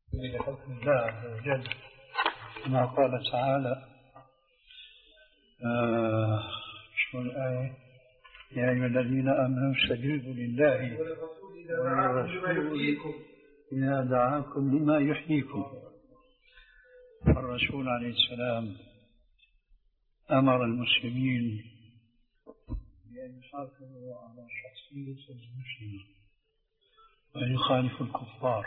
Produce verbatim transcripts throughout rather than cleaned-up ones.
بحكم الله عز وجل كما قال تعالى آه شو الآية؟ يا أيها الذين آمنوا استجيبوا لله وللرسول إذا دعاكم لما يحييكم. الرسول عليه السلام أمر المسلمين بأن يحافظوا على شخصية المسلم وأن يخالفوا الكفار،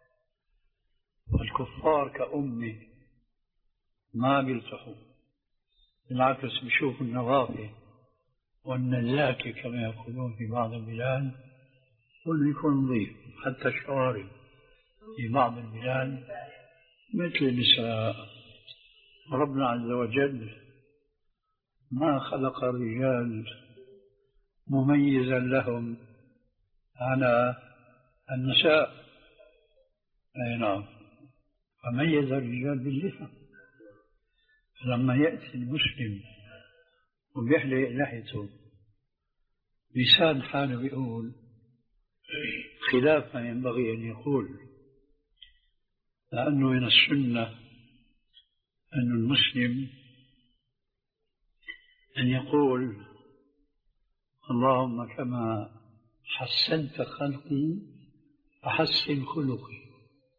والكفار كأمة ما بيلتحوا، بالعكس بيشوفوا النظافة والنزاكة كما يقولون في بعض البلاد، كله يكون نظيف. حتى الشوارع في بعض البلاد مثل النساء. ربنا عز وجل ما خلق الرجال مميزا لهم على النساء. أي نعم، فميز الرجال باللحى. لما يأتي المسلم وبيحلق لحيته لسان حاله بيقول خلاف ما ينبغي أن يقول، لأنه من السنة أن المسلم أن يقول اللهم كما حسنت خلقي فحسن خلقي.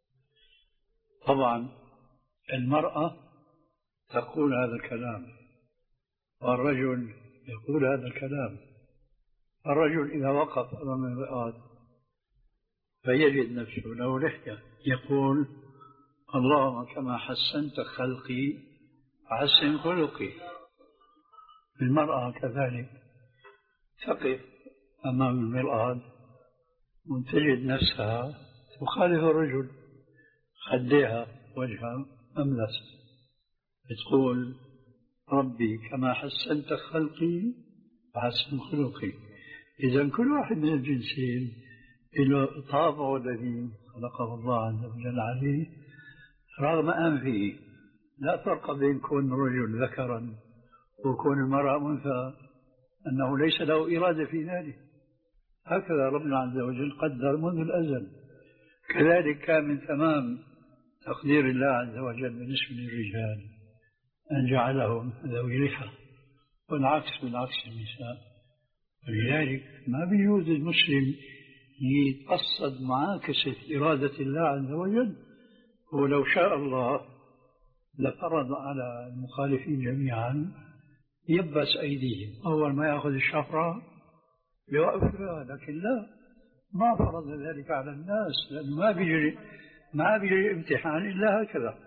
طبعا المرأة تقول هذا الكلام والرجل يقول هذا الكلام. الرجل إذا وقف أمام المرآة فيجد نفسه له لحية يقول اللهم كما حسنت خلقي فحسن خلقي. المرأة كذلك تقف أمام المرآة وتجد نفسها تخالف الرجل، خديها وجهها أملس، تقول ربي كما حسنت خلقي فحسن خلقي. إذا كل واحد من الجنسين له طابعه الذي خلقه الله عز وجل عليه رغم أنفه. لا فرق بين كون رجل ذكرا وكون المرأة أنثى، أنه ليس له إرادة في ذلك. هكذا ربنا عز وجل قدر منذ الأزل. كذلك كان من تمام تقدير الله عز وجل بالنسبة للرجال أن جعلهم ذوي لحى، والعكس بالعكس النساء. ولذلك ما بيجوز المسلم يتقصد معاكسة إرادة الله عز وجل. ولو شاء الله لفرض على المخالفين جميعا يبس أيديهم، أول ما يأخذ الشفرة يوقفها، لكن لا، ما فرض ذلك على الناس، لأنه ما بيجري ما بيجري امتحان إلا هكذا.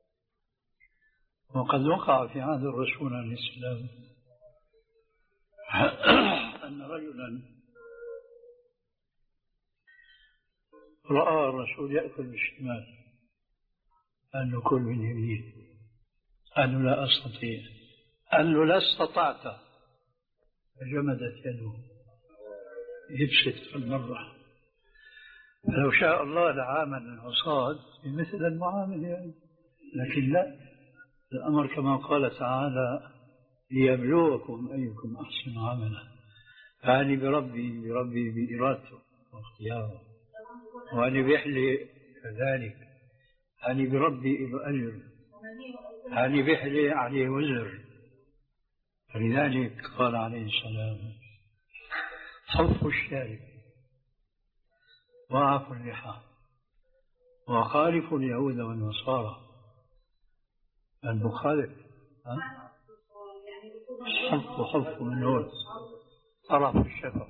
وقد وقع في عهد الرسول عليه السلام أن رجلا رأى الرسول يأكل بالشمال، قال له كل من يمين، قال له لا أستطيع، قال له لا استطعت، فجمدت يده يبسط المرة. فلو شاء الله لعامل العصاة بمثل المعاملة يعني. لكن لا، الأمر كما قال تعالى ليبلوكم أيكم أحسن عملا. فأني بربي بربي بإرادته واختياره، وأني بيحلي كذلك، أني بربي إلى أجر، أني بيحلي عليه وزر. فلذلك قال عليه السلام صفوا الشارب وعفوا اللحى وخالفوا اليهود والنصارى. المخالف حف وحف من هون طرف الشفا،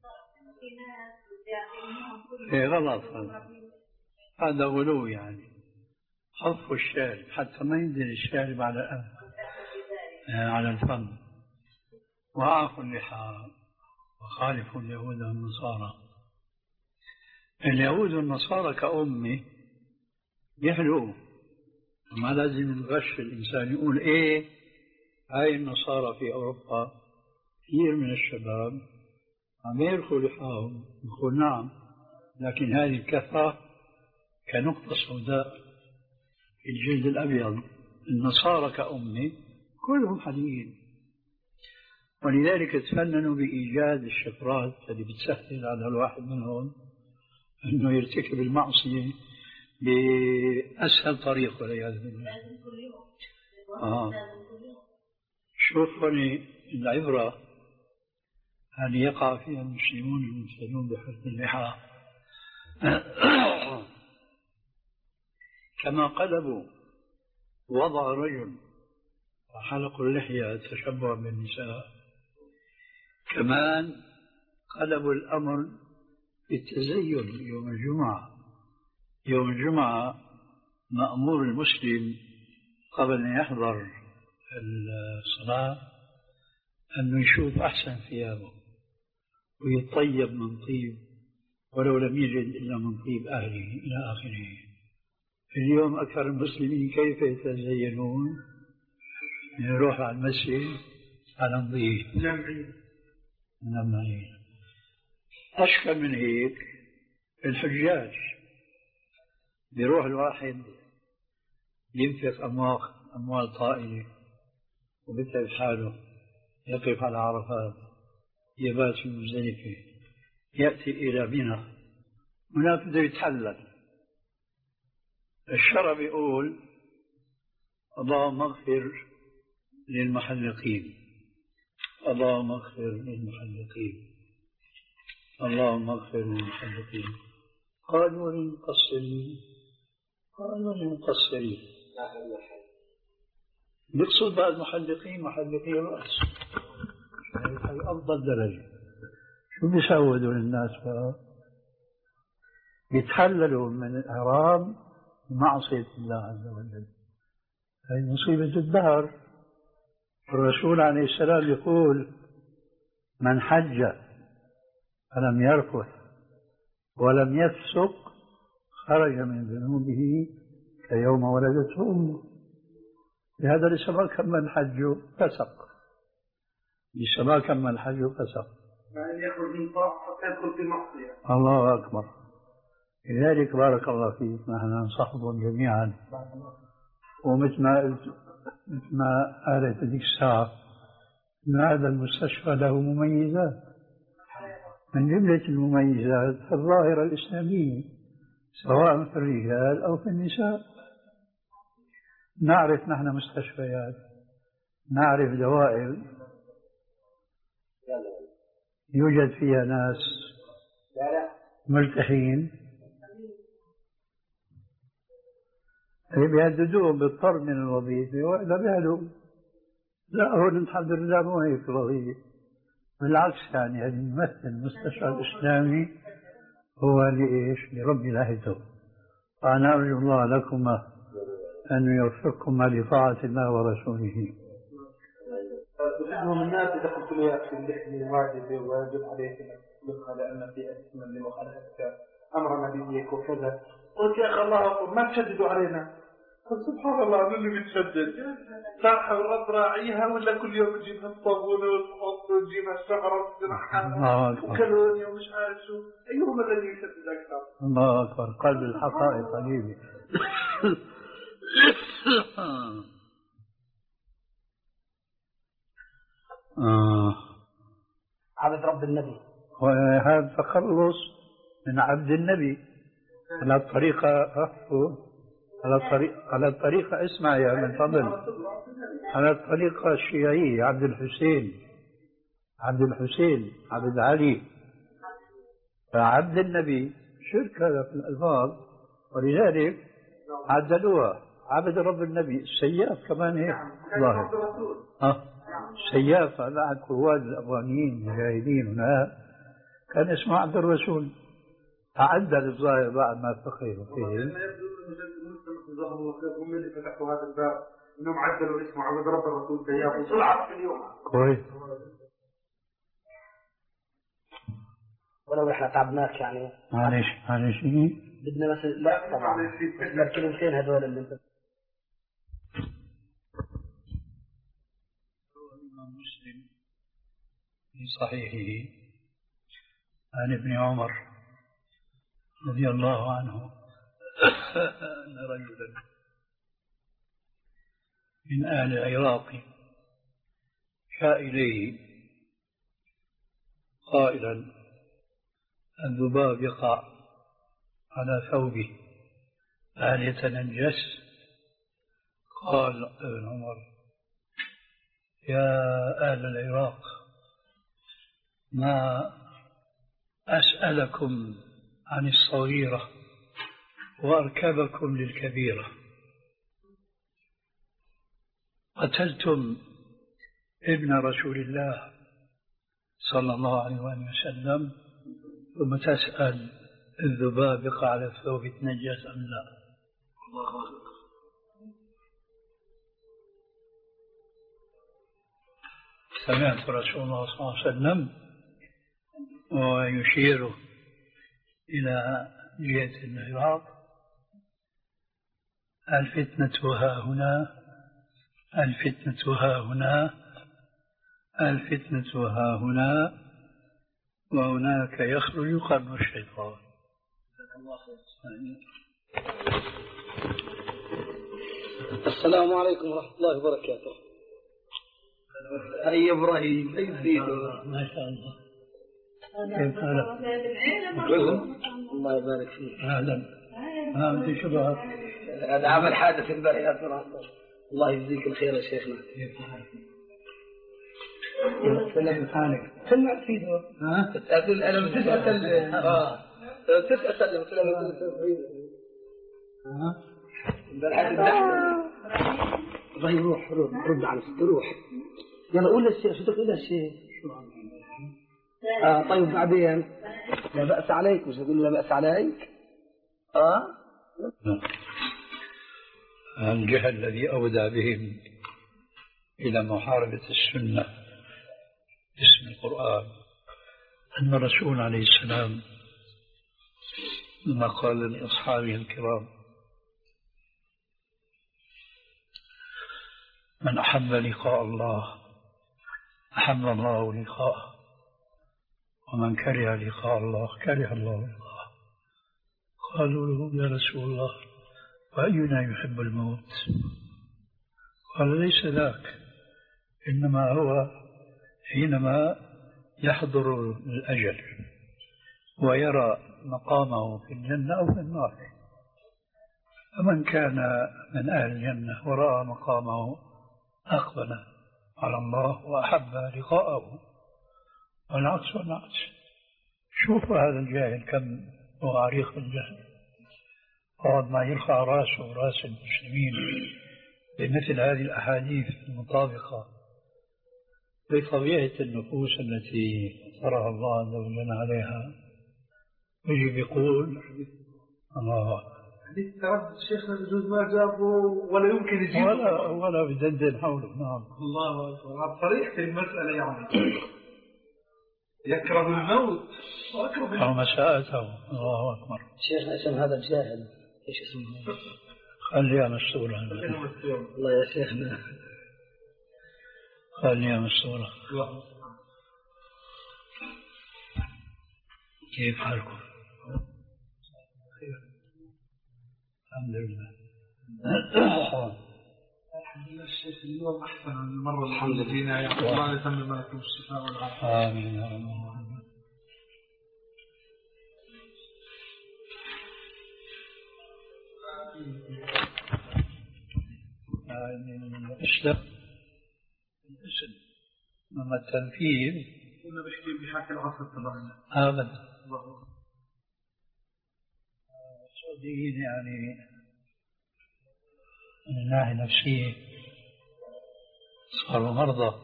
إيه غلط، هذا غلو يعني. حف الشارب حتى ما ينزل الشارب على الأنف على الفم، وعفوا اللحى وخالفوا اليهود والنصارى. اليهود والنصارى كأمة يحلوا، ما لازم نغش الإنسان يقول إيه هاي النصارى في أوروبا كثير من الشباب عم يرخوا لحاهم، يقول نعم، لكن هذه الكثرة كنقطة سوداء في الجلد الأبيض. النصارى كأمة كلهم حليين، ولذلك تفننوا بإيجاد الشفرات التي بتسهل على الواحد منهم أنه يرتكب المعصية بأسهل طريق والعياذ بالله. آه. شوفوني العبرة هل يقع فيها المسلمون المبتلون بحسن اللحى كما قلبوا وضع رجل وحلقوا اللحية تشبها بالنساء، كمان قلبوا الأمر بالتزين يوم الجمعة. يوم الجمعة مأمور المسلم قبل أن يحضر الصلاة أنه يشوف أحسن ثيابه ويطيب من طيب ولو لم يجد إلا من طيب أهله إلى آخره. اليوم أكثر المسلمين كيف يتزينون؟ يروح على المسجد على نظيف لمعين. أشكى من هيك الحجاج، بيروح الواحد ينفق أموال أموال طائلة وبتعب حاله، يقف على عرفات، يبات في مزدلفة، يأتي إلى منى، هناك بده يتحلل. الشرع بيقول اللهم اغفر للمحلقين، اللهم اغفر للمحلقين، اللهم اغفر للمحلقين. قالوا للمقصرين، قالوا للمقصرين. نقصد بقى المحلقين محلقي الرأس، هي أفضل درجة. شو بيسووا دول الناس بقى؟ يتحللوا من الإحرام معصية الله عز وجل. هي مصيبة الدهر. الرسول عليه السلام يقول من حج فلم يرفث ولم يفسق خرج من ذنوبه كيوم ولدته أمه. لهذا ليس ما كمل حجه فسق، ليس ما كمل حجه فسق، يعني يخرج من طاعة حتى يدخل في معصية. الله أكبر. لذلك بارك الله فيك نحن ننصحكم جميعا، ومثل ما قلت مثل ما قالت ذيك الساعة أن هذا المستشفى له مميزات، من جملة المميزات في الظاهرة الإسلامية سواء في الرجال أو في النساء. نعرف نحن مستشفيات، نعرف دوائر يوجد فيها ناس ملتحين بيهددوهم بالطرد من الوظيفة وإلا بيهدوا. لا هو الحمد لله مو هيك الوظيفة، بالعكس يعني هذه يمثل المستشفى الإسلامي هو لإيش؟ لرب العزة. فأنا أرجو الله لكما أن يوفقكما لطاعة الله ورسوله. ومن الناس إذا قلت له يأتي اللحية واجبة وواجب عليك أن تطلقها لأن في أسما لمخالفتك أمر نبيك وكذا، قلت يا أخي الله أقول ما تشددوا علينا. قلت سبحان الله من اللي بتشدد؟ صاحب الرب راعيها ولا كل يوم تجيبها الصابونة والحط وتجيبها الشعرة وتجرحها وكلوني ومش عارف شو، أيهم الذي يشدد أكثر؟ الله أكبر. قلب الحقائق قليل. آه. عبد رب النبي، وهذا تخلص من عبد النبي على الطريقة على الطريقة على الطريقة اسمع يا من فضل، على الطريقة الشيعية عبد الحسين، عبد الحسين عبد علي. فعبد النبي شرك هذا في الألفاظ، ولذلك عدلوها عبد رب النبي. السياف كمان هيك ظاهر. اه سياف هذا عند قواد الأفغانيين المجاهدين هناك كان اسمه عبد الرسول، تعدل الظاهر بعد ما فقه فيه. هم اللي فتحوا هذا الباب انهم عدلوا اسمه عبد رب الرسول سياف وطلعت في اليوم كويس. ولو احنا تعبناك يعني معلش معلش بدنا بس لا طبعا بس الكلمتين هذول اللي انت. الإمام مسلم في صحيحه عن ابن عمر رضي الله عنه أن رجلا من أهل العراق جاء إليه قائلا الذباب يقع على ثوبه هل يتنجس؟ قال ابن عمر: يا أهل العراق، ما أسألكم عن الصغيرة وأركبكم للكبيرة. قتلتم ابن رسول الله صلى الله عليه وسلم ثم تسأل الذباب يقع على الثوب يتنجس أم لا؟ سمعت رسول الله صلى الله عليه وسلم ويشير إلى جهة العراق: الفتنة ها هنا، الفتنة ها هنا، الفتنة ها هنا، وهناك يخرج قرن الشيطان. السلام عليكم ورحمة الله وبركاته. أي إبراهيم، أي سيدنا، ما شاء الله. كيف حالك؟ الله يبارك فيك. أهلا. ما بدي شبهك. هذا عمل حادث امبارح يا ترى. الله يجزيك الخير يا شيخنا. كيف حالك؟ سلم حالك. سمعت فيه ها؟ تسأل أنا بتسأل آه تسأل سلم سلم ها؟ امبارح طيب روح روح رد على الست روح. يلا قول للشيخ شو تقول للشيخ؟ آه طيب بعدين لا بأس عليك، مش تقول لا بأس عليك؟ آه الجهل الذي أودى بهم إلى محاربة السنة باسم القرآن أن الرسول عليه السلام لما قال لأصحابه الكرام: من أحب لقاء الله أحب الله لقاءه، ومن كره لقاء الله كره الله لقاءه. قالوا له: يا رسول الله، وأينا يحب الموت؟ قال: ليس ذاك، إنما هو حينما يحضر الأجل ويرى مقامه في الجنة أو في النار. فمن كان من أهل الجنة ورأى مقامه أقبل على الله وأحب لقاءه، والعكس والعكس. شوف هذا الجاهل كم هو عريق الجهل، قد ما يرفع راسه ورأس المسلمين بمثل هذه الأحاديث المطابقة بطبيعة النفوس التي فطرها الله عز وجل عليها، يجي بيقول: الله حديث تردد شيخنا بجوز ما جابه ولا يمكن يجيبه ولا ولا بدندن حوله. نعم، الله أكبر. صريح في المسألة يعني يكره الموت وأكره أو مساءته. الله أكبر. شيخنا اسم هذا الجاهل ايش اسمه؟ خليها مسؤولة. الله يا شيخنا خليها مسؤولة. كيف حالكم؟ الحمد لله. الحمد لله. الشيخ اليوم أحسن من المرة الحمد لله. يا الله يتمم لكم الشفاء والعافية. آمين يا رب. الإسلام الاسم، أما التنفيذ كنا بحكي بحكي العصر تبعنا أبدا. السعوديين يعني من الناحية النفسية صاروا مرضى،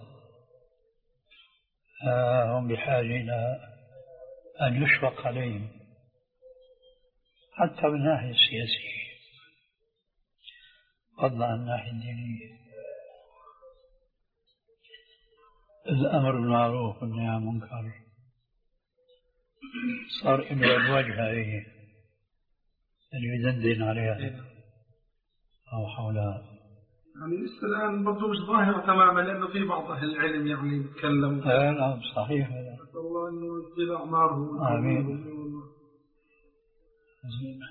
هم بحاجة إلى أن يشفق عليهم حتى من الناحية السياسية فضلا عن الناحية الدينية. الأمر بالمعروف والنهي عن المنكر صار إنه الوجه هذه اللي يدندن عليها أو حولها. يعني لسه الآن برضو مش ظاهرة تماما، لأنه في بعض أهل العلم يعني يتكلم. آه نعم صحيح هذا. نسأل الله أنه يطيل أعمارهم. آمين. آمين.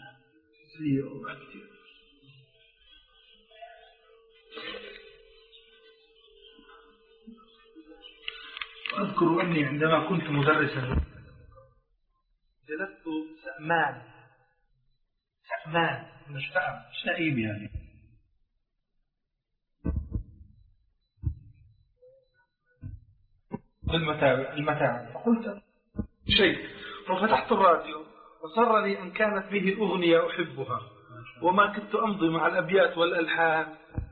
أذكر أني عندما كنت مدرسا جلست سأمان سأمان مستعب سئيم يعني. المتاع المتاع فقلت شيء ففتحت الراديو وصر لي أن كانت به أغنية أحبها وما كنت أمضي مع الأبيات والألحان.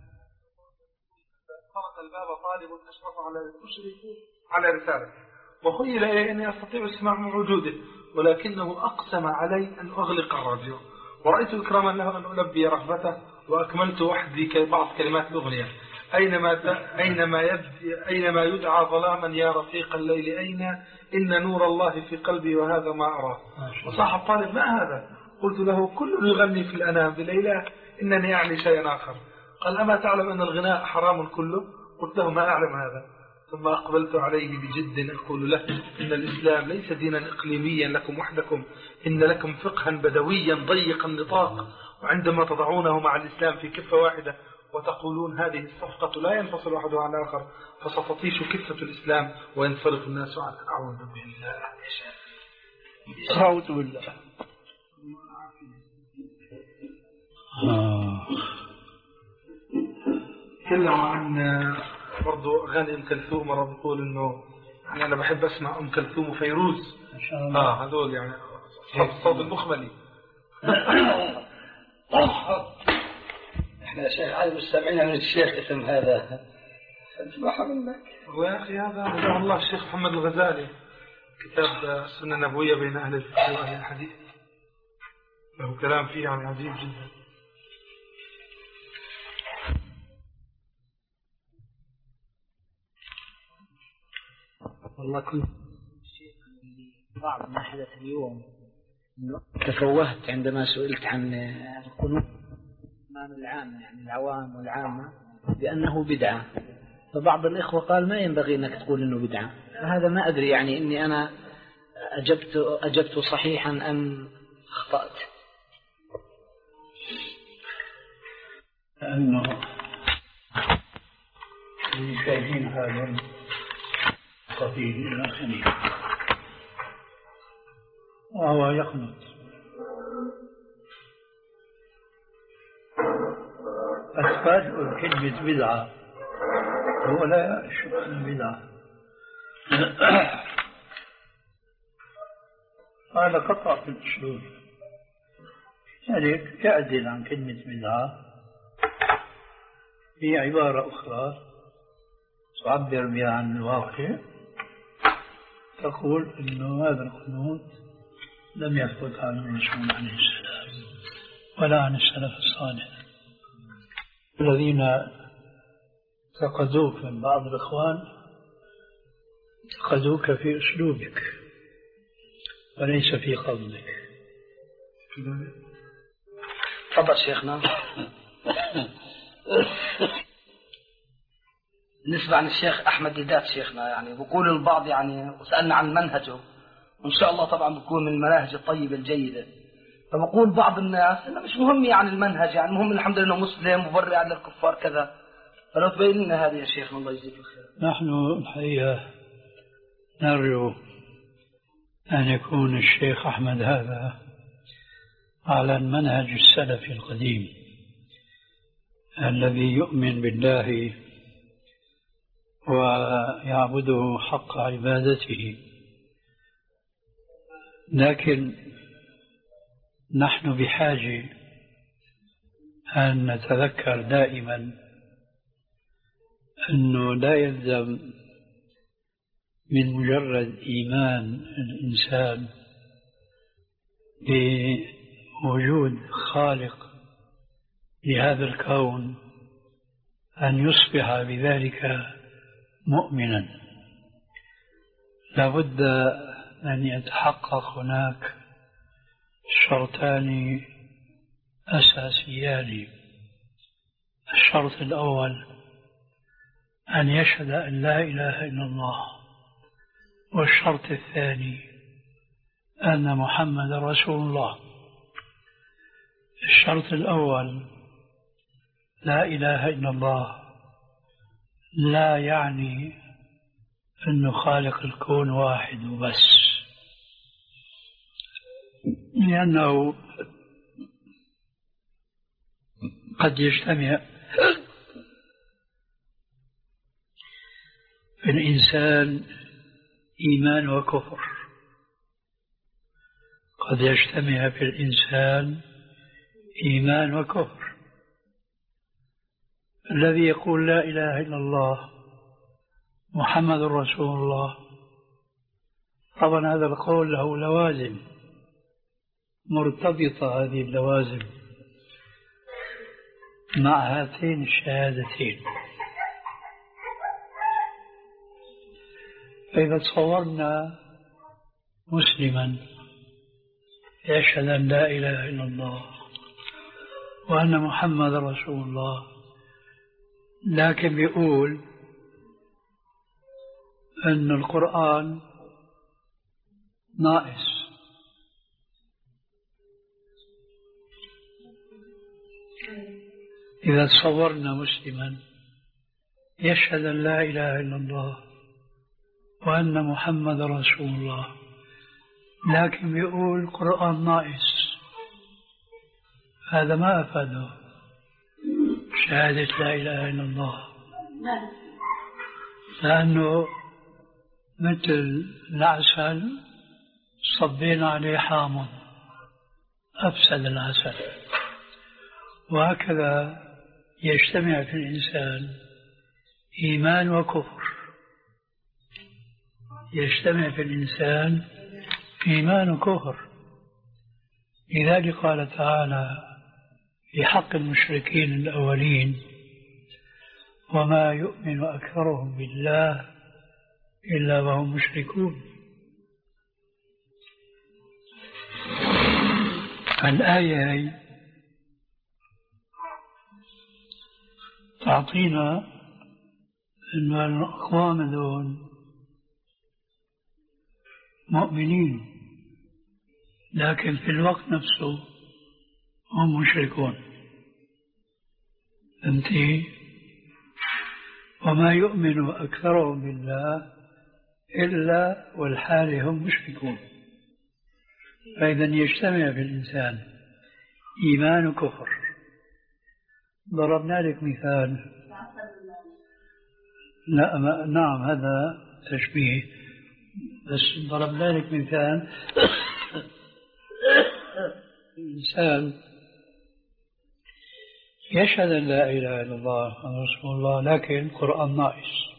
طرق الباب طالب أشرف على المشرف على رسالة وخيل إلي أني أستطيع السماع وجوده ولكنه أقسم علي أن أغلق الراديو ورأيت إكراما له أن ألبي رغبته وأكملت وحدي بعض كلمات الأغنية. أينما أينما يبدي أينما يدعى ظلاما يا رفيق الليل أين إن نور الله في قلبي وهذا ما أراه. وصاح الطالب ما هذا؟ قلت له كل يغني في الأنام بليلة إنني أعني شيئا آخر. قال أما تعلم أن الغناء حرام كله؟ قلت له ما أعلم هذا. ثم أقبلت عليه بجد أقول له إن الإسلام ليس دينا إقليميا لكم وحدكم إن لكم فقها بدويا ضيق النطاق وعندما تضعونه مع الإسلام في كفة واحدة وتقولون هذه الصفقة لا ينفصل أحدها عن الآخر فستطيش كفة الإسلام وينفرق الناس عنه. أعوذ بالله. أعوذ بالله. آه. تكلم عن برضو أغاني أم كلثوم مرة بيقول إنه يعني أنا بحب أسمع أم كلثوم وفيروز إن شاء الله. آه هذول يعني أصحاب الصوت المخملي. إحنا شيخ عاد مستمعين من الشيخ اسم هذا اسمعها منك. والله يا أخي هذا رضي الله الشيخ محمد الغزالي كتاب السنة النبوية بين أهل الفقه وأهل الحديث له كلام فيه يعني عجيب جدا. والله كنت بعض ما حدث اليوم تفوهت عندما سئلت عن القنوت أمام العامة يعني العوام والعامة بأنه بدعة فبعض الإخوة قال ما ينبغي أنك تقول أنه بدعة. فهذا ما أدري يعني إني أنا أجبت أجبت صحيحا أم أخطأت. لأنه شايفين هذا خفيف إلى خنيف وهو يقنط أسفاد كلمة بدعة هو لا يشك أن بدعة هذا قطع في الأسلوب يعني يعدل عن كلمة بدعة هي عبارة أخرى تعبر بها عن الواقع تقول إنه هذا القنوت لم يثبت عن الرسول عليه السلام ولا عن السلف الصالح الذين انتقدوك من بعض الإخوان انتقدوك في أسلوبك وليس في قولك. تفضل شيخنا. بالنسبة عن الشيخ أحمد ديدات شيخنا يعني بقول البعض يعني وسألنا عن منهجه وإن شاء الله طبعا بيكون من المناهج الطيبة الجيدة فبقول بعض الناس إنه مش مهم يعني المنهج يعني مهم الحمد لله إنه مسلم مبرع للكفار كذا فلو تبين لنا هذه يا شيخنا الله يجزيك الخير. نحن الحقيقة نرجو أن يكون الشيخ أحمد هذا على المنهج السلفي القديم الذي يؤمن بالله ويعبده حق عبادته. لكن نحن بحاجة أن نتذكر دائما أنه لا يلزم من مجرد إيمان الإنسان بوجود خالق لهذا الكون أن يصبح بذلك مؤمنا. لابد أن يتحقق هناك شرطان أساسيان. الشرط الأول أن يشهد أن لا إله إلا الله، والشرط الثاني أن محمد رسول الله. الشرط الأول لا إله إلا الله لا يعني أنه خالق الكون واحد وبس، لأنه قد يجتمع في الإنسان إيمان وكفر، قد يجتمع في الإنسان إيمان وكفر. الذي يقول لا إله إلا الله محمد رسول الله، طبعا هذا القول له لوازم مرتبطة، هذه اللوازم مع هاتين الشهادتين. فإذا تصورنا مسلما يشهد أن لا إله إلا الله وأن محمد رسول الله، لكن بيقول أن القرآن ناقص، إذا تصورنا مسلما يشهد أن لا إله إلا الله وأن محمد رسول الله، لكن بيقول القرآن ناقص، هذا ما أفاده شهادة لا إله إلا الله، لأنه مثل العسل صبينا عليه حامض أفسد العسل. وهكذا يجتمع في الإنسان إيمان وكفر، يجتمع في الإنسان إيمان وكفر. لذلك قال تعالى في حق المشركين الأولين: وما يؤمن أكثرهم بالله إلا وهم مشركون. الآية هي تعطينا أن الأقوام دول مؤمنين، لكن في الوقت نفسه هم مشركون. فهمتي؟ وما يؤمن أكثرهم بالله إلا والحال هم مشركون. فإذا يجتمع في الإنسان إيمان وكفر. ضربنا لك مثال، لا ما نعم هذا تشبيه، بس ضربنا لك مثال الإنسان يشهد أن لا إله إلا الله محمد رسول الله لكن القرآن ناقص،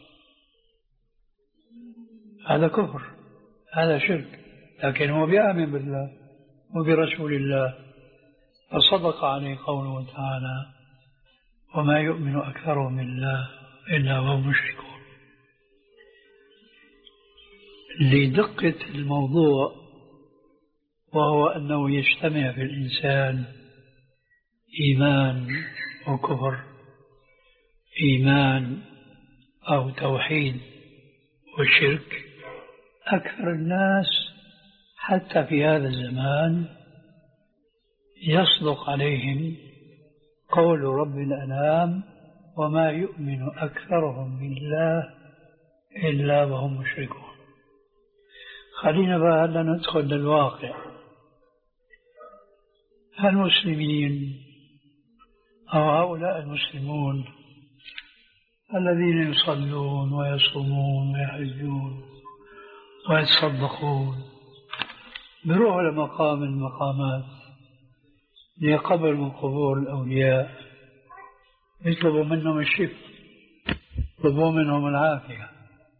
هذا كفر، هذا شرك، لكن هو بيؤمن بالله وبرسول الله، فصدق عليه قوله تعالى: وما يؤمن أكثرهم بالله إلا وهم مشركون. لدقة الموضوع، وهو أنه يجتمع في الإنسان إيمان وكفر، إيمان أو توحيد وشرك، أكثر الناس حتى في هذا الزمان يصدق عليهم قول رب الأنام: وما يؤمن أكثرهم بالله إلا وهم مشركون. خلينا بقى هلا ندخل للواقع. المسلمين أو هؤلاء المسلمون الذين يصلون ويصومون ويحجون ويتصدقون بيروحوا لمقام المقامات لقبر من قبور الأولياء، يطلبوا منهم الشفاء، يطلبوا منهم العافية،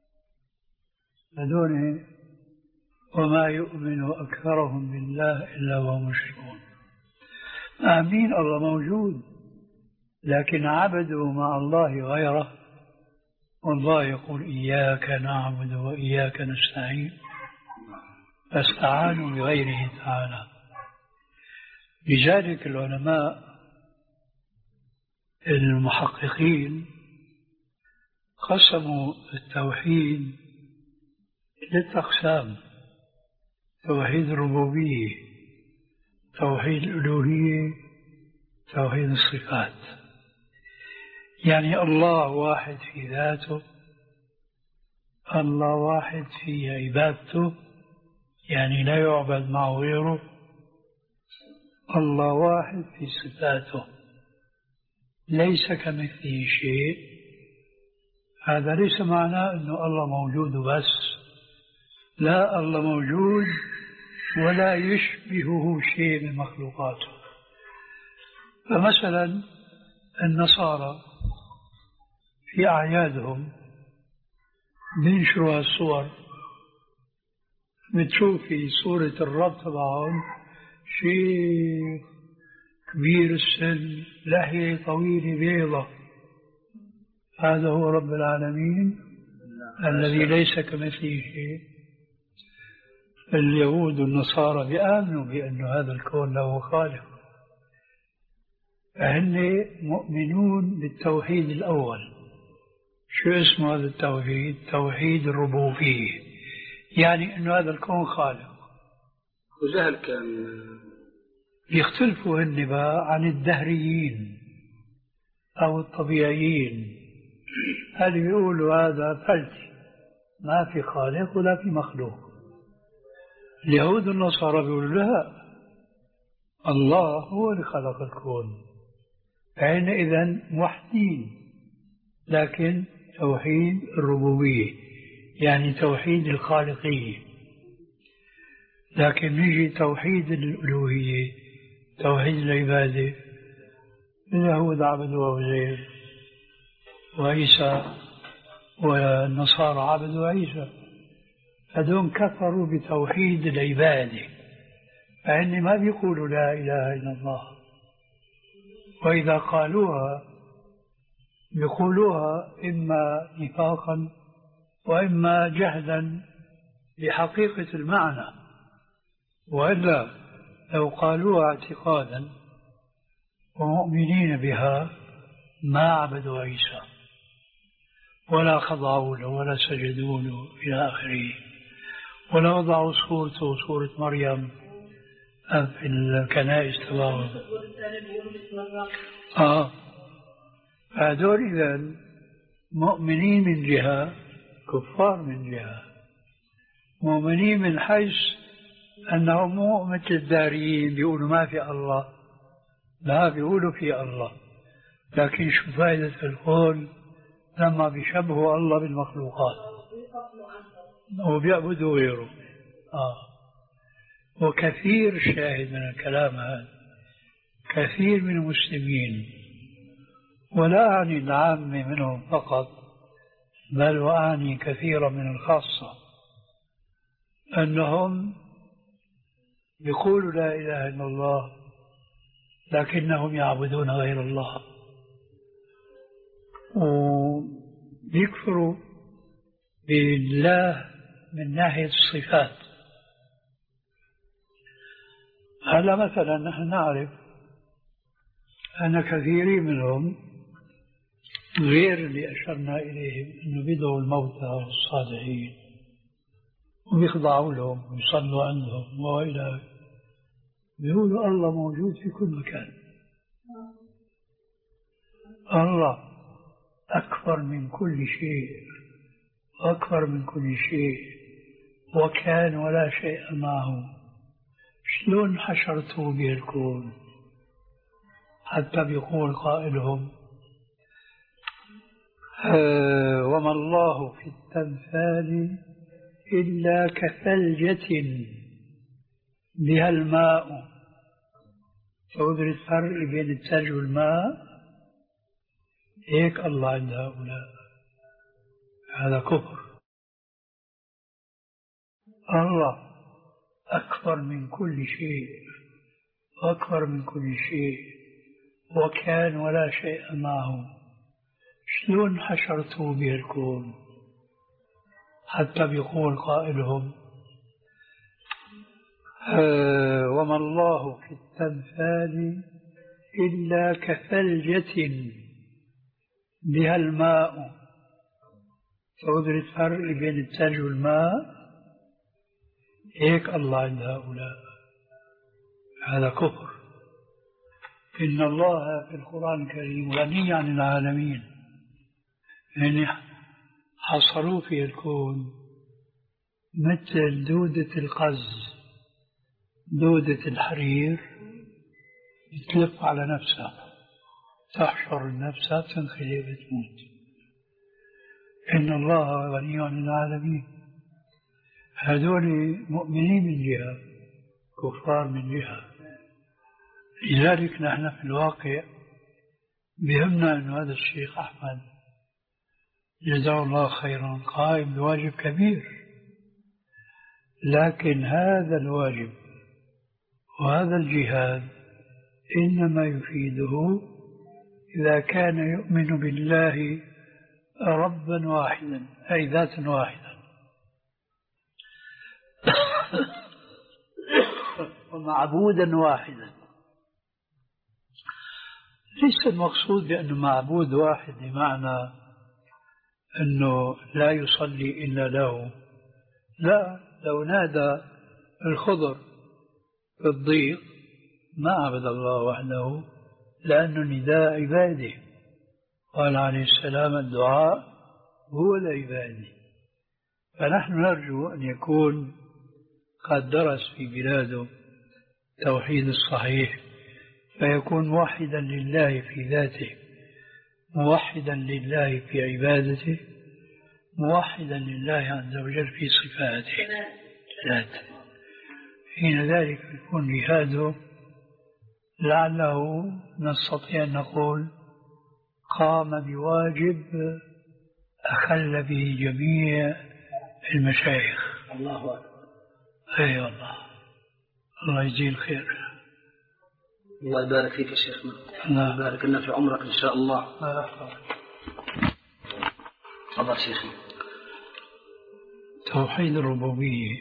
بدون وما يؤمن أكثرهم بالله إلا وهم مشركون. آمين، الله موجود، لكن عبدوا مع الله غيره، والله يقول: إياك نعبد وإياك نستعين، فاستعانوا بغيره تعالى. لذلك العلماء المحققين قسموا التوحيد لثلاث أقسام: توحيد الربوبية، توحيد الألوهية، توحيد الصفات. يعني الله واحد في ذاته، الله واحد في عبادته، يعني لا يعبد معه غيره، الله واحد في صفاته، ليس كمثله شيء، هذا ليس معناه أنه الله موجود بس، لا، الله موجود ولا يشبهه شيء من مخلوقاته. فمثلا النصارى في أعيادهم بينشروا الصور، بتشوف في صورة الرب تبعهم شيخ كبير السن، لحية طويلة بيضة، هذا هو رب العالمين الذي ليس كمثله شيء. اليهود والنصارى بيآمنوا بأن هذا الكون له خالق، فهن مؤمنون بالتوحيد الأول. شو اسمه هذا التوحيد؟ توحيد الربوبية، يعني أن هذا الكون خالق. وجهل كان يختلفوا هن بقى عن الدهريين أو الطبيعيين، هل بيقولوا هذا فلتي، ما في خالق ولا في مخلوق. اليهود والنصارى بيقولوا لا، الله هو اللي خلق الكون، فإن إذن موحدين، لكن توحيد الربوبية يعني توحيد الخالقية. لكن نجي توحيد الألوهية، توحيد العبادة، اليهود عبدوا عزير وعيسى، والنصارى عبدوا عيسى، هذول كفروا بتوحيد العبادة، فإن ما بيقولوا لا إله إلا الله، وإذا قالوها يقولوها إما نفاقا وإما جهلا بحقيقة المعنى، وإلا لو قالوها اعتقادا ومؤمنين بها ما عبدوا عيسى ولا خضعوا له ولا سجدوا له إلى آخره، ولا وضعوا صورته صورة مريم في الكنائس تبعهم. آه هذول إذن مؤمنين من جهة، كفار من جهة. مؤمنين من حيث أنهم مو مثل الداريين بيقولوا ما في الله، لا، بيقولوا في الله، لكن شو فائدة القول لما بيشبهوا الله بالمخلوقات وبيعبدوا غيره. آه. وكثير شاهد من الكلام هذا، كثير من المسلمين، ولا أعني العامة منهم فقط، بل وأعني كثيرا من الخاصة، أنهم يقولوا لا إله إلا الله لكنهم يعبدون غير الله، ويكفروا بالله من ناحية الصفات. هلا مثلا نحن نعرف أن كثيرين منهم غير اللي أشرنا إليهم أنه بيدعوا الموتى والصالحين وبيخضعوا لهم ويصلوا عندهم وإلى، بيقولوا الله موجود في كل مكان، الله أكبر من كل شيء، أكبر من كل شيء، وكان ولا شيء معه، شلون حشرته به الكون؟ حتى بيقول قائلهم آه وما الله في التمثال إلا كثلجة بها الماء. تدري الفرق بين الثلج والماء؟ هيك الله عند هؤلاء، هذا كفر. الله أكبر من كل شيء، أكبر من كل شيء، وكان ولا شيء معه، شلون حشرته به الكون؟ حتى بيقول قائلهم آه وما الله في التمثال إلا كثلجة بها الماء. تدري الفرق بين الثلج والماء؟ هيك الله عند هؤلاء، هذا كفر. إن الله في القرآن الكريم غني عن العالمين، يعني حصروا في الكون مثل دودة القز، دودة الحرير تلف على نفسها، تحشر النفس تنخلي بتموت. إن الله غني عن العالمين. هذول مؤمنين من جهة، كفار من جهة. لذلك نحن في الواقع بهمنا أن هذا الشيخ أحمد جزاه الله خيرا قائم بواجب كبير، لكن هذا الواجب وهذا الجهاد إنما يفيده إذا كان يؤمن بالله ربا واحدا، أي ذاتا واحدا، ومعبودا واحدا. ليس المقصود بأنه معبود واحد بمعنى أنه لا يصلي إلا له، لا، لو نادى الخضر في الضيق ما عبد الله وحده، لأنه نداء عباده. قال عليه السلام الدعاء هو العبادة. فنحن نرجو أن يكون قد درس في بلاده توحيد الصحيح، فيكون موحدا لله في ذاته، موحدا لله في عبادته، موحدا لله عز وجل في صفاته ذاته. حين ذلك يكون جهاده لعله نستطيع أن نقول قام بواجب أخل به جميع المشايخ. الله أكبر. أي والله، الله يجزيه الخير. الله يبارك فيك يا شيخنا. الله يبارك لنا في عمرك إن شاء الله. تفضل شيخنا. توحيد الربوبية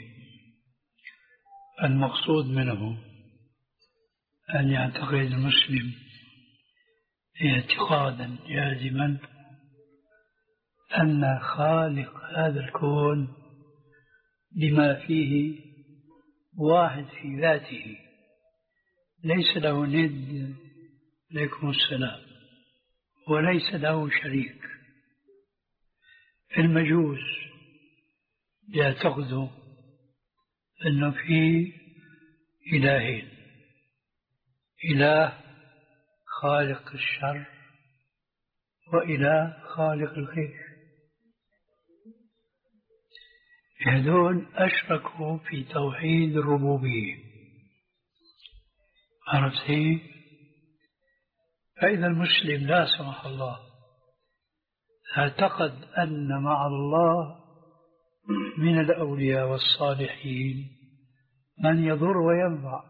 المقصود منه أن يعتقد المسلم اعتقادا جازما أن خالق هذا الكون بما فيه واحد في ذاته، ليس له ند، عليكم السلام، وليس له شريك. المجوس يعتقدوا أنه في إلهين، إله خالق الشر وإله خالق الخير. هذول أشركوا في توحيد الربوبية. عرفتي؟ فإذا المسلم لا سمح الله اعتقد أن مع الله من الأولياء والصالحين من يضر وينفع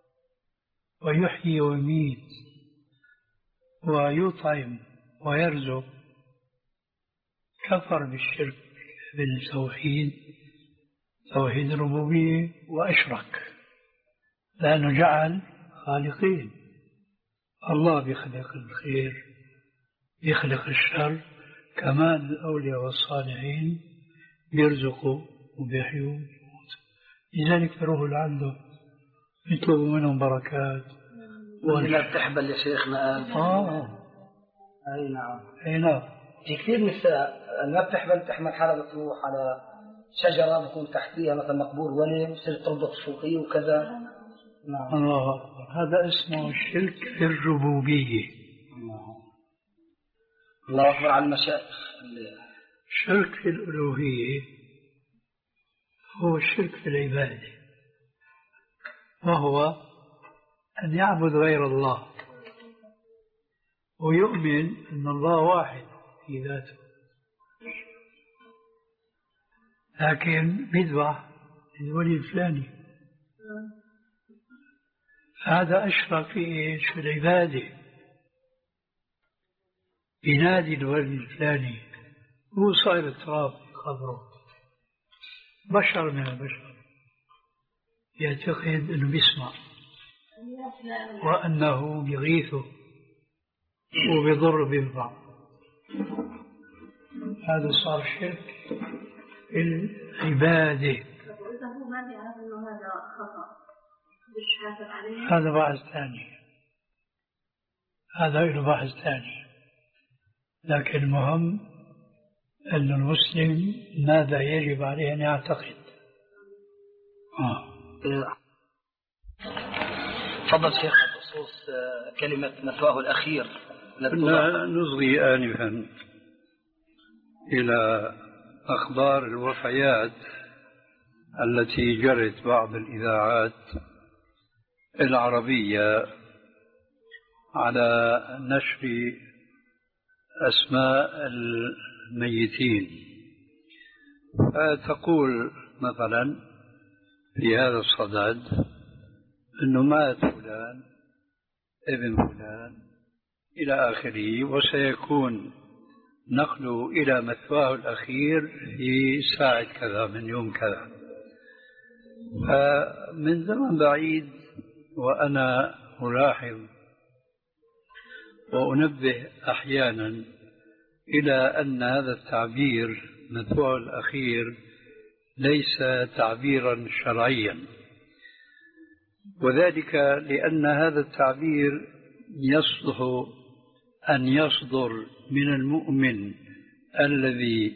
ويحيي ويميت ويطعم ويرزق، كفر بالشرك بالتوحيد، توحيد الربوبية، وأشرك، لأنه جعل خالقين. الله بيخلق الخير بيخلق الشر، كمان الأولياء والصالحين بيرزقوا وبيحيوا. لذلك بيروحوا لعنده يطلبوا منهم بركات. ولا بتحبل يا شيخنا قال. آه أي نعم. أي نعم. في كثير نساء ما بتحبل تحمل حالها بتروح على شجرة بكون تحتيها مثلا مقبور ولي وتصير تربط صوفية وكذا. نعم. الله أكبر. هذا اسمه الشرك في الربوبية. الله أكبر على المشايخ. الشرك في الألوهية هو الشرك في العبادة، وهو أن يعبد غير الله ويؤمن أن الله واحد في ذاته، لكن بيذبح الولي الفلاني. هذا أشرك في إيش؟ في العبادة. ينادي الولي الفلاني، هو صاير تراب في قبره، بشر من البشر، يعتقد أنه بيسمع وأنه بيغيثه وبيضر بينفع. هذا صار شرك في العبادة. هذا بحث ثاني، هذا له بحث ثاني، لكن المهم أن المسلم ماذا يجب عليه أن يعتقد. آه. تفضل شيخ بخصوص كلمة مثواه الأخير كنا نصغي آنفا إلى أخبار الوفيات التي جرت بعض الإذاعات العربية على نشر أسماء الميتين، فتقول مثلا في هذا الصدد أنه مات فلان ابن فلان إلى آخره، وسيكون نقله إلى مثواه الأخير في ساعة كذا من يوم كذا. فمن زمن بعيد وأنا ألاحظ وأنبه أحيانا إلى أن هذا التعبير مثواه الأخير ليس تعبيرا شرعيا، وذلك لأن هذا التعبير يصلح أن يصدر من المؤمن الذي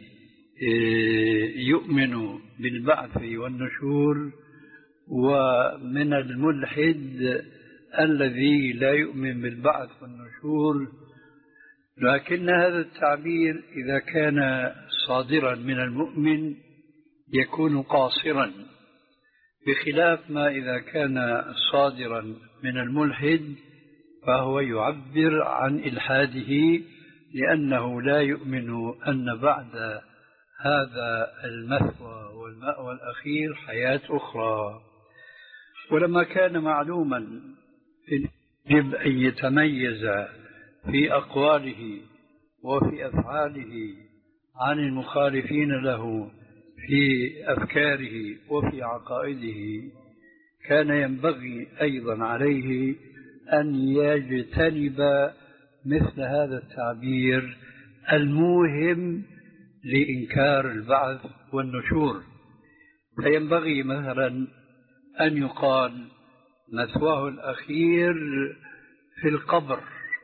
يؤمن بالبعث والنشور، ومن الملحد الذي لا يؤمن بالبعث والنشور. لكن هذا التعبير إذا كان صادرا من المؤمن يكون قاصرا، بخلاف ما إذا كان صادرا من الملحد فهو يعبر عن إلحاده، لأنه لا يؤمن أن بعد هذا المثوى والمأوى الأخير حياة أخرى. ولما كان معلوما يجب أن يتميز في أقواله وفي أفعاله عن المخالفين له في أفكاره وفي عقائده، كان ينبغي أيضا عليه أن يجتنب مثل هذا التعبير الموهم لإنكار البعث والنشور. فينبغي مثلا أن يقال مثواه الأخير في القبر،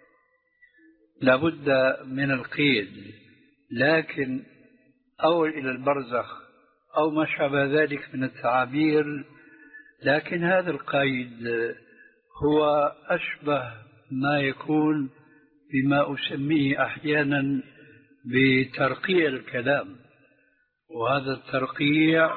لابد من القيد، لكن أو إلى البرزخ أو ما شابه ذلك من التعابير، لكن هذا القيد هو أشبه ما يكون بما أسميه أحيانا بترقيع الكلام، وهذا الترقيع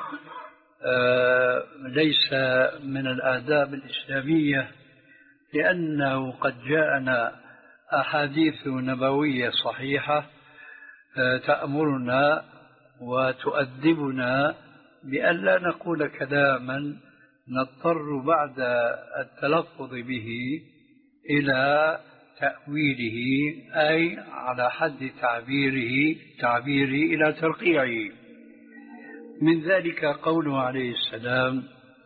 ليس من الآداب الإسلامية، لأنه قد جاءنا أحاديث نبوية صحيحة تأمرنا وتؤدبنا بأن لا نقول كلاما نضطر بعد التلفظ به إلى تأويله، أي على حد تعبيره تعبيره إلى ترقيعه. من ذلك قوله عليه السلام: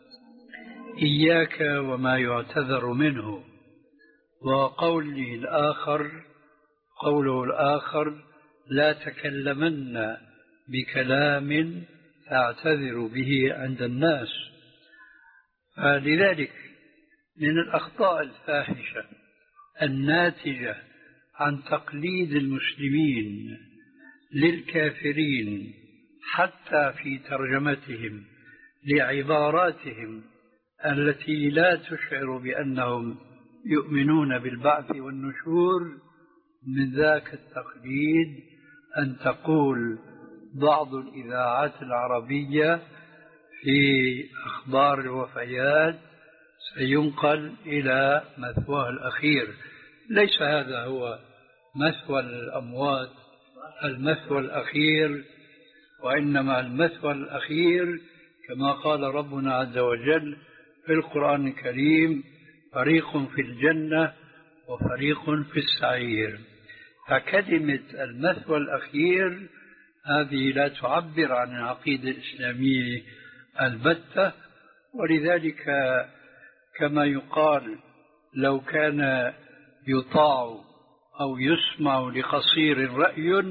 إياك وما يعتذر منه، وقوله الآخر قوله الآخر: لا تكلمن بكلام تعتذر به عند الناس. فلذلك من الأخطاء الفاحشة الناتجة عن تقليد المسلمين للكافرين حتى في ترجمتهم لعباراتهم التي لا تشعر بأنهم يؤمنون بالبعث والنشور، من ذاك التقليد أن تقول بعض الإذاعات العربية في أخبار الوفيات سينقل إلى مثواه الأخير. ليس هذا هو مثوى الأموات المثوى الأخير، وإنما المثوى الأخير كما قال ربنا عز وجل في القرآن الكريم: فريق في الجنة وفريق في السعير. فكلمة المثوى الأخير هذه لا تعبر عن العقيدة الإسلامية البتة، ولذلك كما يقال لو كان يطاع أو يسمع لقصير رأي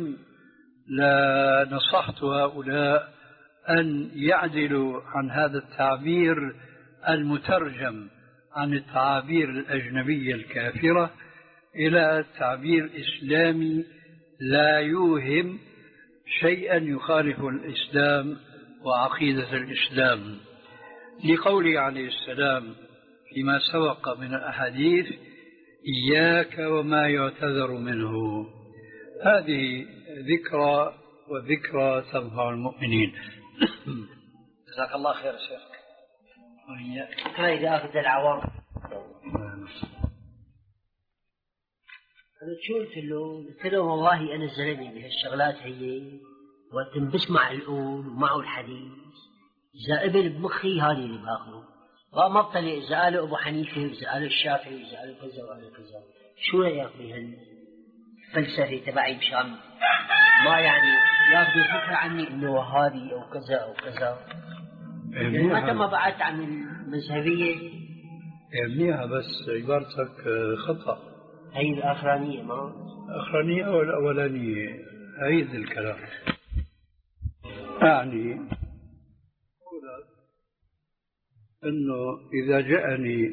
لنصحت هؤلاء أن يعدلوا عن هذا التعبير المترجم عن التعابير الأجنبية الكافرة إلى تعبير إسلامي لا يوهم شيئا يخالف الإسلام وعقيدة الإسلام. لقوله عليه السلام فيما سبق من الأحاديث: إياك وما يعتذر منه. هذه ذكرى، وذكرى تنفع المؤمنين. جزاك الله خير يا شيخ. إذا أخذ العوام أنا قلت له قلت له والله أنا زلمي بهالشغلات هي وقت بسمع القول ومعه الحديث إذا قبل بمخي هذه اللي باخذه، ما بطلع إذا قالوا أبو حنيفة إذا قالوا الشافعي إذا قالوا كذا وقالوا كذا. شو رأيك بهالفلسفة تبعي مشان ما يعني ياخذوا فكرة عني إنه وهابي أو كذا أو كذا؟ يعني متى ما بعدت عن المذهبية منيحة، بس عبارتك خطأ. هي الآخرانية ما الآخرانية أو الأولانية؟ عيد الكلام. أعني أنه إذا جاءني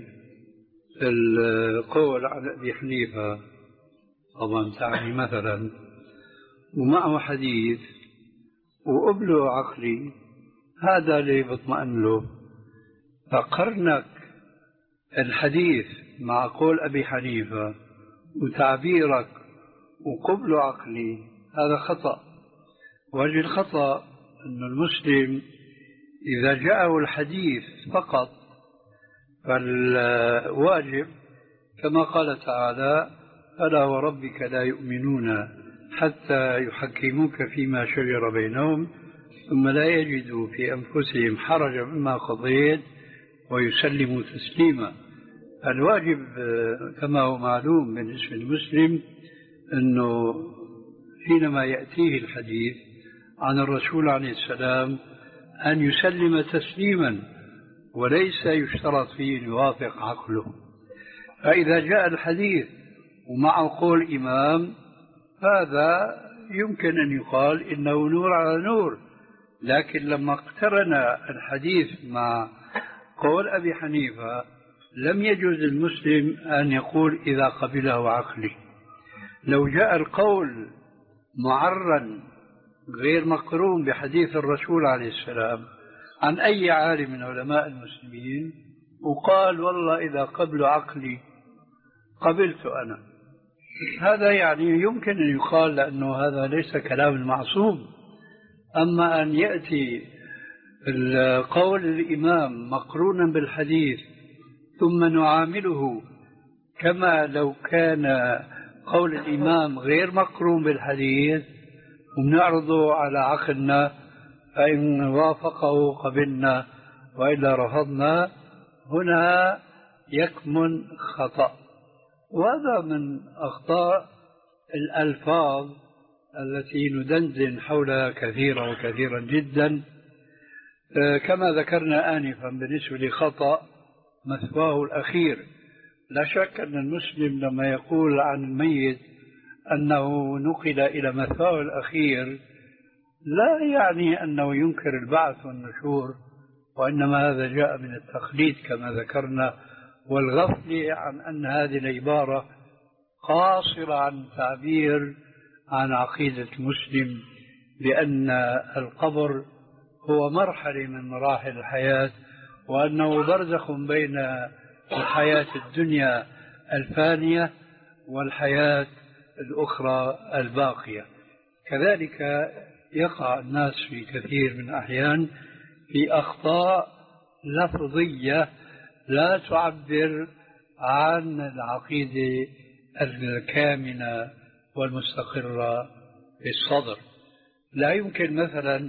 القول عن أبي حنيفة طبعا تعني مثلا ومعه حديث وقبله عقلي، هذا اللي بطمئن له. فقرنك الحديث مع قول أبي حنيفة وتعبيرك وقبله عقلي هذا خطأ. وجه الخطأ أن المسلم إذا جاءه الحديث فقط فالواجب كما قال تعالى: فلا وربك لا يؤمنون حتى يحكموك فيما شجر بينهم ثم لا يجدوا في أنفسهم حرجا مما قضيت ويسلموا تسليما. الواجب كما هو معلوم بالنسبة للمسلم أنه حينما يأتيه الحديث عن الرسول عليه السلام أن يسلم تسليما وليس يشترط فيه أن يوافق عقله. فإذا جاء الحديث ومعه قول إمام هذا يمكن أن يقال إنه نور على نور، لكن لما اقترن الحديث مع قول أبي حنيفة لم يجوز المسلم أن يقول إذا قبله عقلي. لو جاء القول معرا غير مقرون بحديث الرسول عليه السلام عن أي عالم من علماء المسلمين وقال والله إذا قبل عقلي قبلت أنا، هذا يعني يمكن أن يقال لأنه هذا ليس كلام المعصوم. أما أن يأتي القول الإمام مقرونا بالحديث ثم نعامله كما لو كان قول الإمام غير مقرون بالحديث ونعرضه على عقلنا، فإن وافقه قبلنا وإلا رفضنا، هنا يكمن خطأ. وهذا من أخطاء الألفاظ التي ندندن حولها كثيرا وكثيرا جدا. كما ذكرنا آنفا بالنسبة لخطأ مثواه الأخير، لا شك أن المسلم لما يقول عن الميت أنه نقل إلى مثواه الأخير لا يعني أنه ينكر البعث والنشور، وإنما هذا جاء من التقليد كما ذكرنا، والغفل عن أن هذه العبارة قاصرة عن تعبير عن عقيدة المسلم، لأن القبر هو مرحلة من مراحل الحياة، وأنه برزخ بين الحياة الدنيا الفانية والحياة الأخرى الباقية. كذلك يقع الناس في كثير من الأحيان في أخطاء لفظية لا تعبر عن العقيدة الكامنة والمستقرة في الصدر. لا يمكن مثلا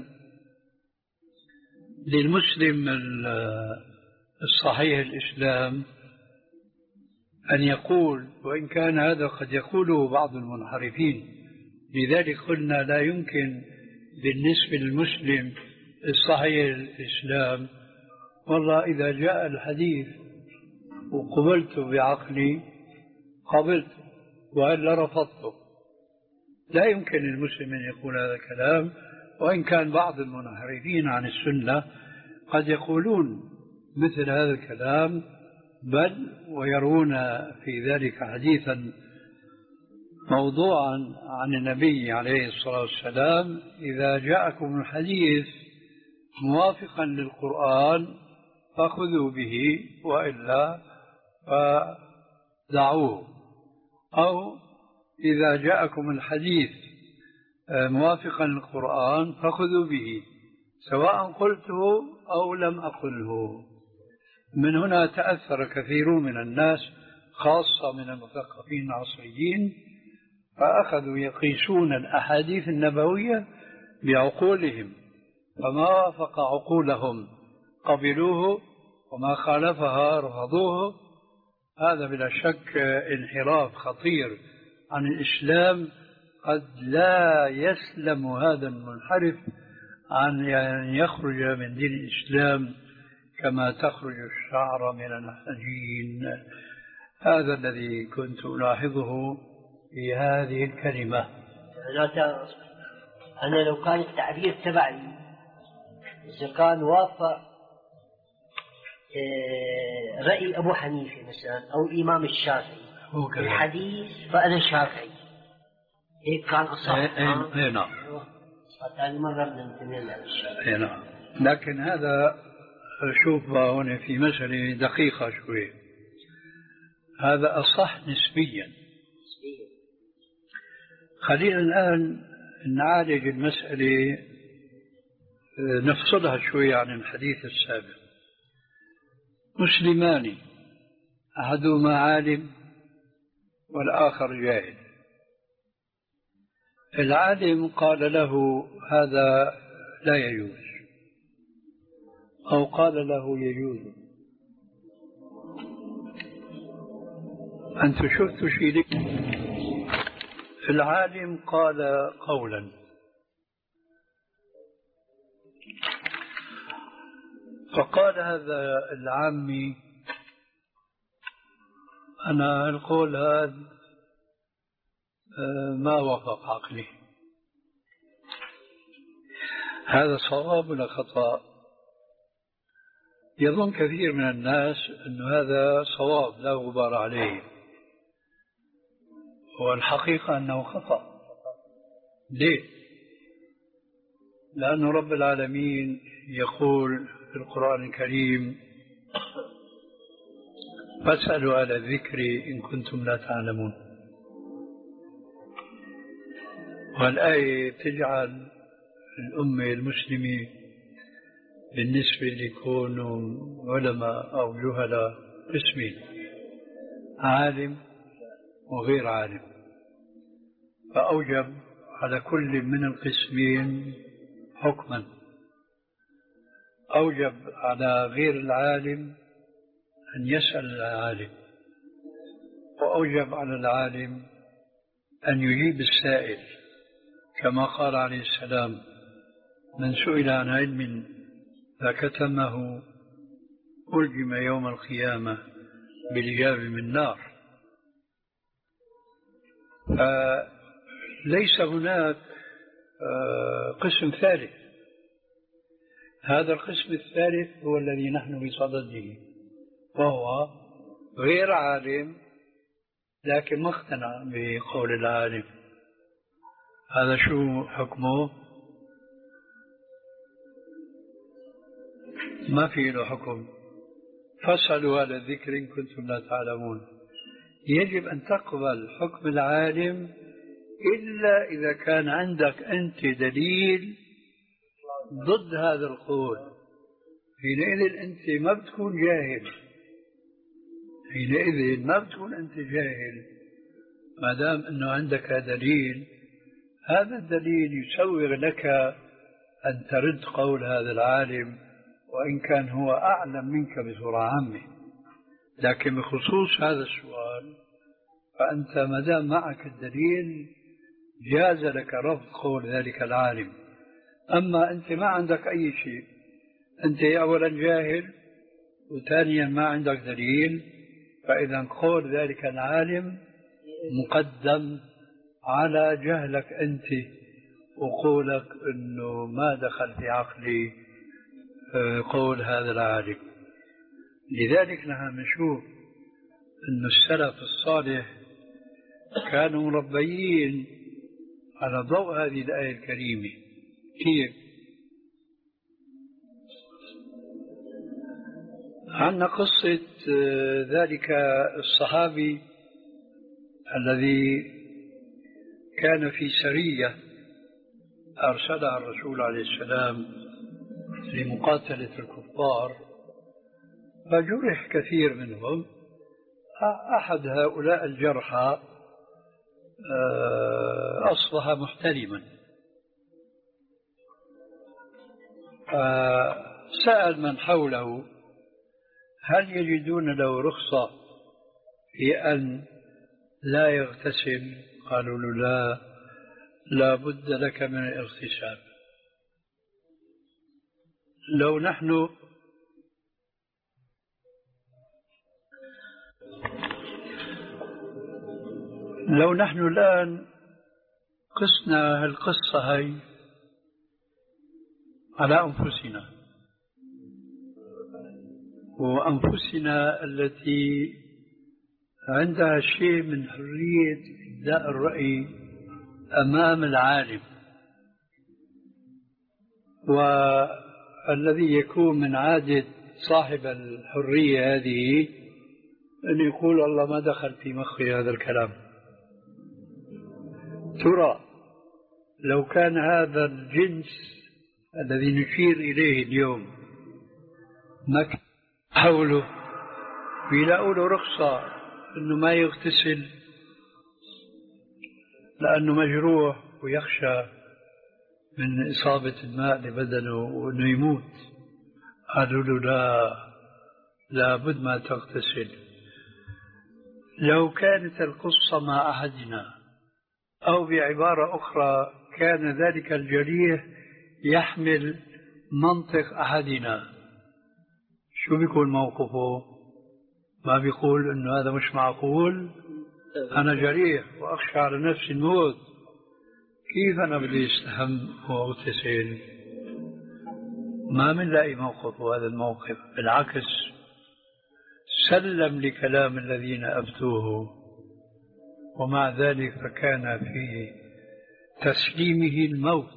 للمسلم الصحيح الإسلام أن يقول، وإن كان هذا قد يقوله بعض المنحرفين، لذلك قلنا لا يمكن بالنسبة للمسلم الصحيح الإسلام والله إذا جاء الحديث وقبلت بعقلي قبلت وإلا رفضته. لا يمكن للمسلم أن يقول هذا الكلام، وإن كان بعض المنحرفين عن السنة قد يقولون مثل هذا الكلام، بل ويرون في ذلك حديثا موضوعا عن النبي عليه الصلاة والسلام: إذا جاءكم الحديث موافقا للقرآن فخذوا به وإلا فدعوه. أو إذا جاءكم الحديث موافقا للقرآن فخذوا به سواء قلته أو لم أقله. من هنا تأثر كثير من الناس خاصة من المثقفين العصريين فأخذوا يقيسون الأحاديث النبوية بعقولهم، فما وافق عقولهم قبلوه وما خالفها رفضوه. هذا بلا شك انحراف خطير عن الإسلام، قد لا يسلم هذا المنحرف عن أن يخرج من دين الإسلام كما تخرج الشعر من العجين. هذا الذي كنت ألاحظه في هذه الكلمة. أنا لو كان التعبير تبعي إذا كان وافق رأي أبو حنيفة مثلا أو الإمام الشافعي الحديث فأنا شافعي، هيك كان أصح. اي نعم. ثاني مرة بننتبه للشيء. نعم. لكن هذا شوف هنا في مسألة دقيقة شوي، هذا أصح نسبيا. خلينا الآن نعالج المسألة نفصلها شوي عن الحديث السابق. مسلمان أحدهما عالم والآخر جاهل. العالم قال له هذا لا يجوز أو قال له يجوز. أنت شفت شيء؟ العالم قال قولا فقال هذا العامي أنا القول هذا ما وافق عقلي. هذا صواب ولا خطأ؟ يظن كثير من الناس أن هذا صواب لا غبار عليه، والحقيقة أنه خطأ. ليه؟ لأن رب العالمين يقول في القرآن الكريم فاسألوا أهل الذكر إن كنتم لا تعلمون. والآية تجعل الأمة المسلمة بالنسبة ليكونوا علماء أو جهلاء قسمين، عالم وغير عالم، فأوجب على كل من القسمين حكما. أوجب على غير العالم أن يسأل العالم، وأوجب على العالم أن يجيب السائل، كما قال عليه السلام من سئل عن علم فكتمه ألجم يوم القيامة بالجاب من نار. فليس هناك قسم ثالث. هذا القسم الثالث هو الذي نحن بصدده، وهو غير عالم لكن ما اقتنع بقول العالم. هذا شو حكمه؟ ما في له حكم. فاسألوا أهل الذكر إن كنتم لا تعلمون. يجب أن تقبل حكم العالم إلا إذا كان عندك أنت دليل ضد هذا القول. حينئذ أنت ما بتكون جاهل، حينئذ ما بتكون أنت جاهل ما دام أنه عندك دليل. هذا الدليل يسوغ لك أن ترد قول هذا العالم وإن كان هو أعلم منك بصورة عامة. لكن بخصوص هذا السؤال فأنت ما دام معك الدليل جاز لك رفض قول ذلك العالم. أما أنت ما عندك أي شيء، أنت أولا جاهل وثانيا ما عندك دليل، فإذا قول ذلك العالم مقدم على جهلك أنت وقولك أنه ما دخل في عقلي قول هذا العالم. لذلك نحن نشوف أن السلف الصالح كانوا مربيين على ضوء هذه الآية الكريمة. كيف؟ عندنا قصة ذلك الصحابي الذي كان في سرية أرسلها الرسول عليه السلام لمقاتلة الكفار، فجرح كثير منهم. أحد هؤلاء الجرحى أصبح محتلما، سأل من حوله هل يجدون له رخصة في أن لا يغتسل؟ قالوا له لا، لا بد لك من الاغتسال. لو نحن لو نحن الآن قسنا القصة هي على أنفسنا وأنفسنا التي عندها شيء من حرية إبداء الرأي أمام العالم، والذي يكون من عادة صاحب الحرية هذه أن يقول الله ما دخل في مخي هذا الكلام. ترى لو كان هذا الجنس الذي نشير إليه اليوم ما كان حوله بيلاقوا له رخصة أنه ما يغتسل لأنه مجروح ويخشى من إصابة الماء لبدنه وأنه يموت، قالوا له لا، لابد ما تغتسل. لو كانت القصة مع أحدنا أو بعبارة أخرى كان ذلك الجريح يحمل منطق أحدنا، شو بيكون موقفه؟ ما بيقول إنه هذا مش معقول، أنا جريح وأخشى على نفسي الموت، كيف أنا بدي استحم وأغتسل؟ ما منلاقي موقفه هذا الموقف، بالعكس سلم لكلام الذين أفتوه، ومع ذلك فكان في تسليمه الموت.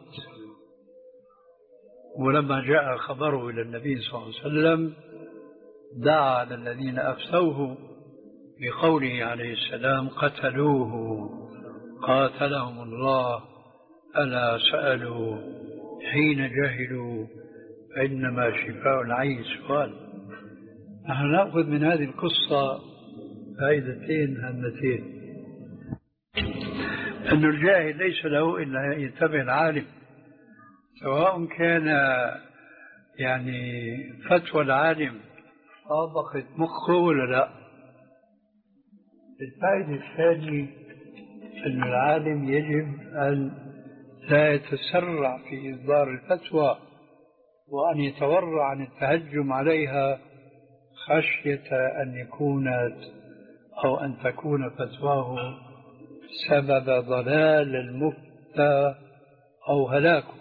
ولما جاء خبره إلى النبي صلى الله عليه وسلم دعا على الذين أفتوه بقوله عليه السلام قتلوه قاتلهم الله، ألا سألوا حين جهلوا فإنما شفاء العي سؤال. نحن نأخذ من هذه القصة فائدتين هامتين: أن الجاهل ليس له إلا أن يتبع العالم، سواء كان يعني فتوى العالم طابقت مخه ولا لا. الفائدة الثانية أن العالم يجب أن لا يتسرع في إصدار الفتوى وأن يتورع عن التهجم عليها خشية أن يكون أو أن تكون فتواه سبب ضلال المفتى أو هلاكه.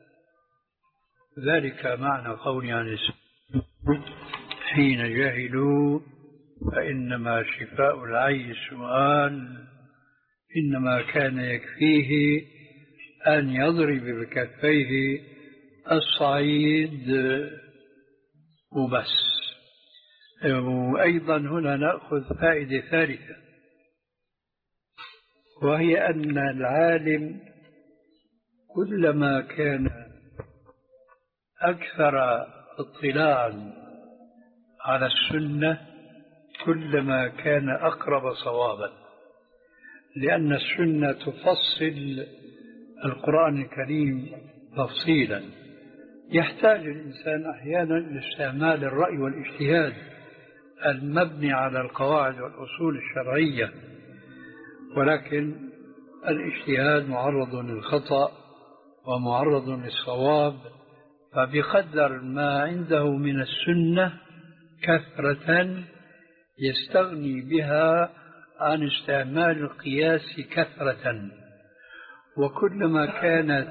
ذلك معنى قولي عن السلام حين جهلوا فإنما شفاء العي سؤال، إنما كان يكفيه أن يضرب بكفيه الصعيد وبس. وأيضا هنا نأخذ فائدة ثالثة، وهي أن العالم كلما كان أكثر اطلاعا على السنة كلما كان أقرب صوابا، لأن السنة تفصل القرآن الكريم تفصيلا. يحتاج الإنسان أحيانا لاستعمال الرأي والاجتهاد المبني على القواعد والأصول الشرعية، ولكن الاجتهاد معرض للخطأ ومعرض للصواب، فبقدر ما عنده من السنة كثرة يستغني بها عن استعمال القياس كثرة. وكلما كانت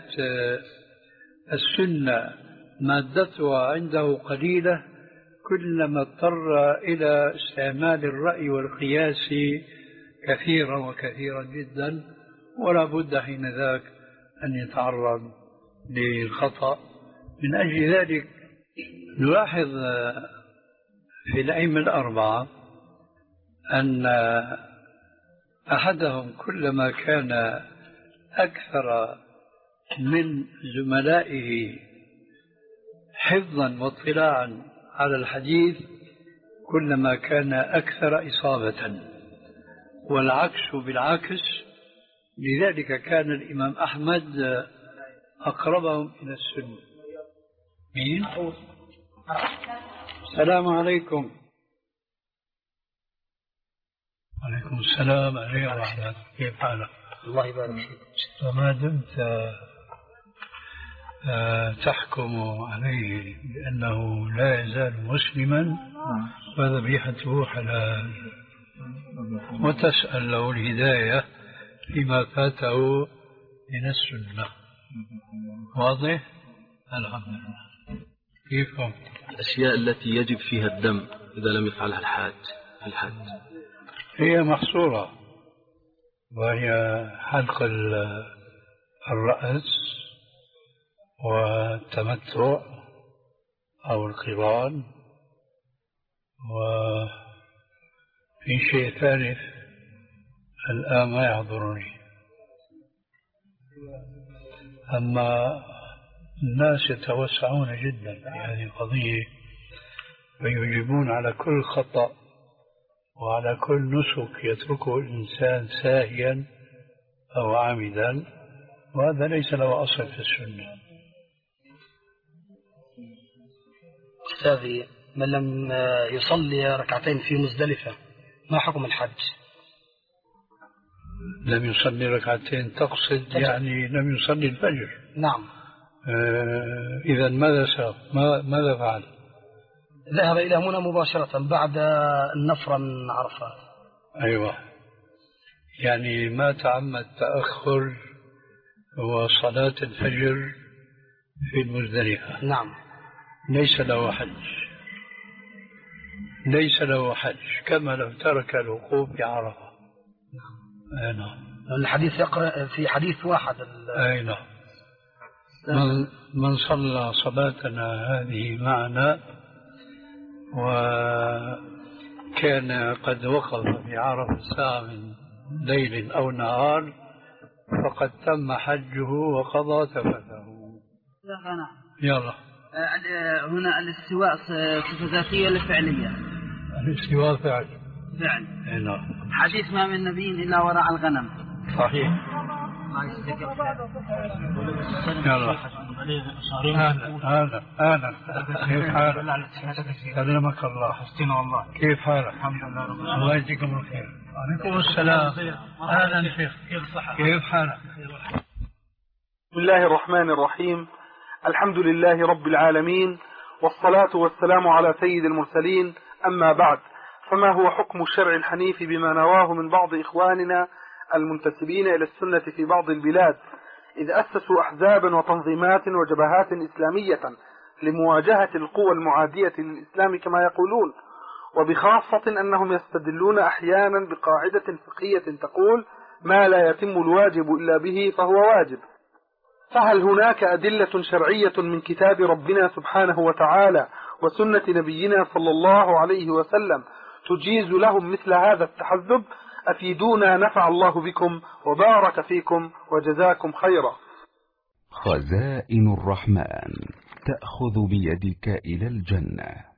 السنة مادتها عنده قليلة كلما اضطر إلى استعمال الرأي والقياس كثيرا وكثيرا جدا، ولا بد حين ذاك أن يتعرض للخطأ. من أجل ذلك نلاحظ في الأئمة الأربعة أن أحدهم كلما كان أكثر من زملائه حفظا واطلاعا على الحديث كلما كان أكثر إصابة، والعكس بالعكس. لذلك كان الإمام أحمد أقربهم إلى السنة. مين؟ السلام عليكم. وعليكم السلام عليكم ورحمة الله. كيف حالك؟ الله يبارك فيك. وما دمت تحكم عليه بأنه لا يزال مسلما وذبيحته حلال، وتسأل له الهداية فيما فاته من السنة. واضح؟ الحمد لله. كيفكم؟ الأشياء التي يجب فيها الدم إذا لم يفعلها الحاج في الحج هي محصورة، وهي حلق الرأس والتمتع أو القران، وفي شيء ثالث الآن ما يحضرني. أما الناس يتوسعون جدا في هذه القضية ويجيبون على كل خطأ وعلى كل نسك يتركه الإنسان ساهيا أو عامدا، وهذا ليس له أصل في السنة. أستاذي، من لم يصلي ركعتين في مزدلفة ما حكم الحج؟ لم يصلي ركعتين تقصد يعني لم يصلي الفجر؟ نعم. آه إذا ماذا سوى؟ ماذا فعل؟ ذهب إلى منى مباشرة بعد النفر من عرفات. أيوة، يعني ما تعمد تأخر وصلاة الفجر في المزدلفة. نعم. ليس له حج، ليس له حج، كما لو ترك الوقوف بعرفة. نعم. أي نعم. الحديث يقرأ في حديث واحد. أي نعم. من, من صلى صلاتنا هذه معنا وكان قد وقف بعرفة ساعة من ليل أو نهار فقد تم حجه وقضى تفته. يلا. هنا الاستواء صفة ذاتية ولا فعلية؟ الاستواء فعل. فعل. نعم. حديث ما من نبي إلا وراء الغنم. صحيح. يلا. هذا هذا كيف حالك؟ سلمك الله. حسنا والله. كيف حالك؟ الحمد لله رب العالمين. الله يجزيكم الخير. وعليكم السلام. اهلا شيخ. كيف حالك؟ بسم الله الرحمن الرحيم. الحمد لله رب العالمين، والصلاة والسلام على سيد المرسلين. أما بعد، فما هو حكم الشرع الحنيف بما نواه من بعض إخواننا المنتسبين إلى السنة في بعض البلاد، إذ أسسوا أحزابا وتنظيمات وجبهات إسلامية لمواجهة القوى المعادية للإسلام كما يقولون، وبخاصة أنهم يستدلون أحيانا بقاعدة فقهية تقول ما لا يتم الواجب إلا به فهو واجب. فهل هناك أدلة شرعية من كتاب ربنا سبحانه وتعالى وسنة نبينا صلى الله عليه وسلم تجيز لهم مثل هذا التحزب؟ أفيدونا نفع الله بكم وبارك فيكم وجزاكم خيرا. خزائن الرحمن تأخذ بيدك إلى الجنة.